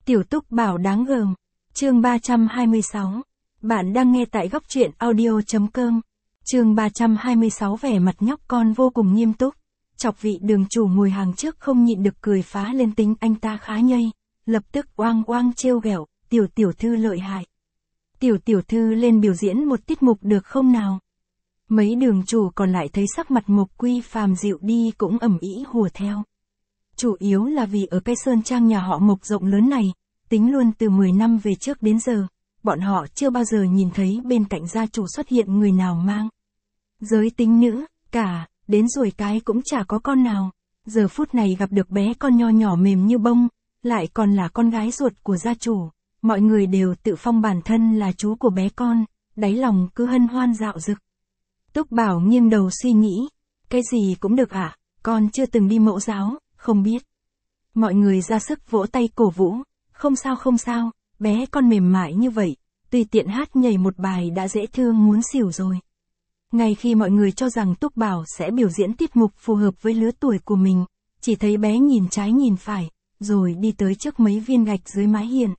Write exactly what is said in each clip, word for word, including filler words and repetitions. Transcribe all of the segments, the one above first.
Tiểu Túc Bảo đáng gờm. Chương ba trăm hai mươi sáu. Bạn đang nghe tại góc truyện audio.com. Chương ba trăm hai mươi sáu. Vẻ mặt nhóc con vô cùng nghiêm túc. Chọc vị đường chủ ngồi hàng trước không nhịn được cười phá lên, tính anh ta khá nhây. Lập tức oang oang trêu ghẹo, tiểu tiểu thư lợi hại. Tiểu tiểu thư lên biểu diễn một tiết mục được không nào? Mấy đường chủ còn lại thấy sắc mặt Mộc Quy Phàm dịu đi cũng ầm ĩ hùa theo. Chủ yếu là vì ở cái sơn trang nhà họ Mộc rộng lớn này, tính luôn từ mười năm về trước đến giờ, bọn họ chưa bao giờ nhìn thấy bên cạnh gia chủ xuất hiện người nào mang giới tính nữ, cả, đến rồi cái cũng chả có con nào. Giờ phút này gặp được bé con nho nhỏ mềm như bông, lại còn là con gái ruột của gia chủ, mọi người đều tự phong bản thân là chú của bé con, đáy lòng cứ hân hoan dạo dực. Túc Bảo nghiêng đầu suy nghĩ, cái gì cũng được ạ, à? Con chưa từng đi mẫu giáo, không biết. Mọi người ra sức vỗ tay cổ vũ, không sao không sao, bé con mềm mại như vậy, tùy tiện hát nhảy một bài đã dễ thương muốn xỉu rồi. Ngay khi mọi người cho rằng Túc Bảo sẽ biểu diễn tiết mục phù hợp với lứa tuổi của mình, chỉ thấy bé nhìn trái nhìn phải, rồi đi tới trước mấy viên gạch dưới mái hiên.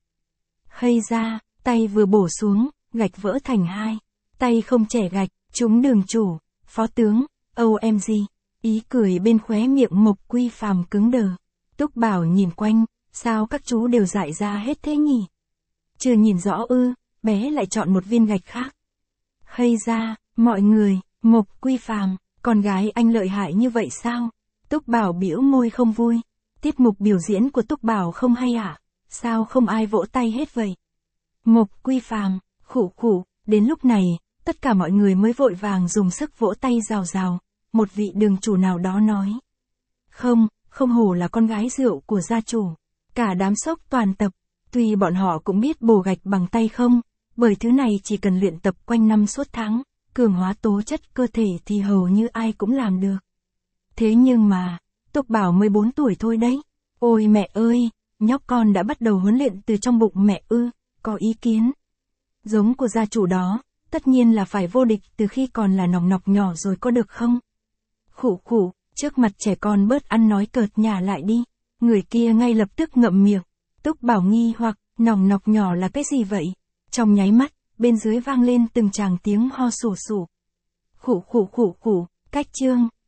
Hây ra, tay vừa bổ xuống, gạch vỡ thành hai. Tay không trẻ gạch, trúng đường chủ, phó tướng, ô em giê. Ý cười bên khóe miệng Mộc Quy Phàm cứng đờ. Túc Bảo nhìn quanh, sao các chú đều dại ra hết thế nhỉ? Chưa nhìn rõ ư, bé lại chọn một viên gạch khác. Hây ra, mọi người, Mộc Quy Phàm, con gái anh lợi hại như vậy sao? Túc Bảo bĩu môi không vui. Tiết mục biểu diễn của Túc Bảo không hay à? Sao không ai vỗ tay hết vậy? Mộc Quy Phàm, khụ khụ, đến lúc này, tất cả mọi người mới vội vàng dùng sức vỗ tay rào rào. Một vị đường chủ nào đó nói. Không, không hổ là con gái rượu của gia chủ. Cả đám sốc toàn tập, tuy bọn họ cũng biết bổ gạch bằng tay không, bởi thứ này chỉ cần luyện tập quanh năm suốt tháng, cường hóa tố chất cơ thể thì hầu như ai cũng làm được. Thế nhưng mà, Túc Bảo mới bốn tuổi thôi đấy. Ôi mẹ ơi, nhóc con đã bắt đầu huấn luyện từ trong bụng mẹ ư, có ý kiến. Giống của gia chủ đó, tất nhiên là phải vô địch từ khi còn là nòng nọc nhỏ rồi có được không? Khụ khụ, trước mặt trẻ con bớt ăn nói cợt nhả lại đi. Người kia ngay lập tức ngậm miệng. Túc Bảo nghi hoặc, nòng nọc nhỏ là cái gì vậy? Trong nháy mắt, bên dưới vang lên từng tràng tiếng ho sù sù. Khụ khụ khụ khụ, cách chương.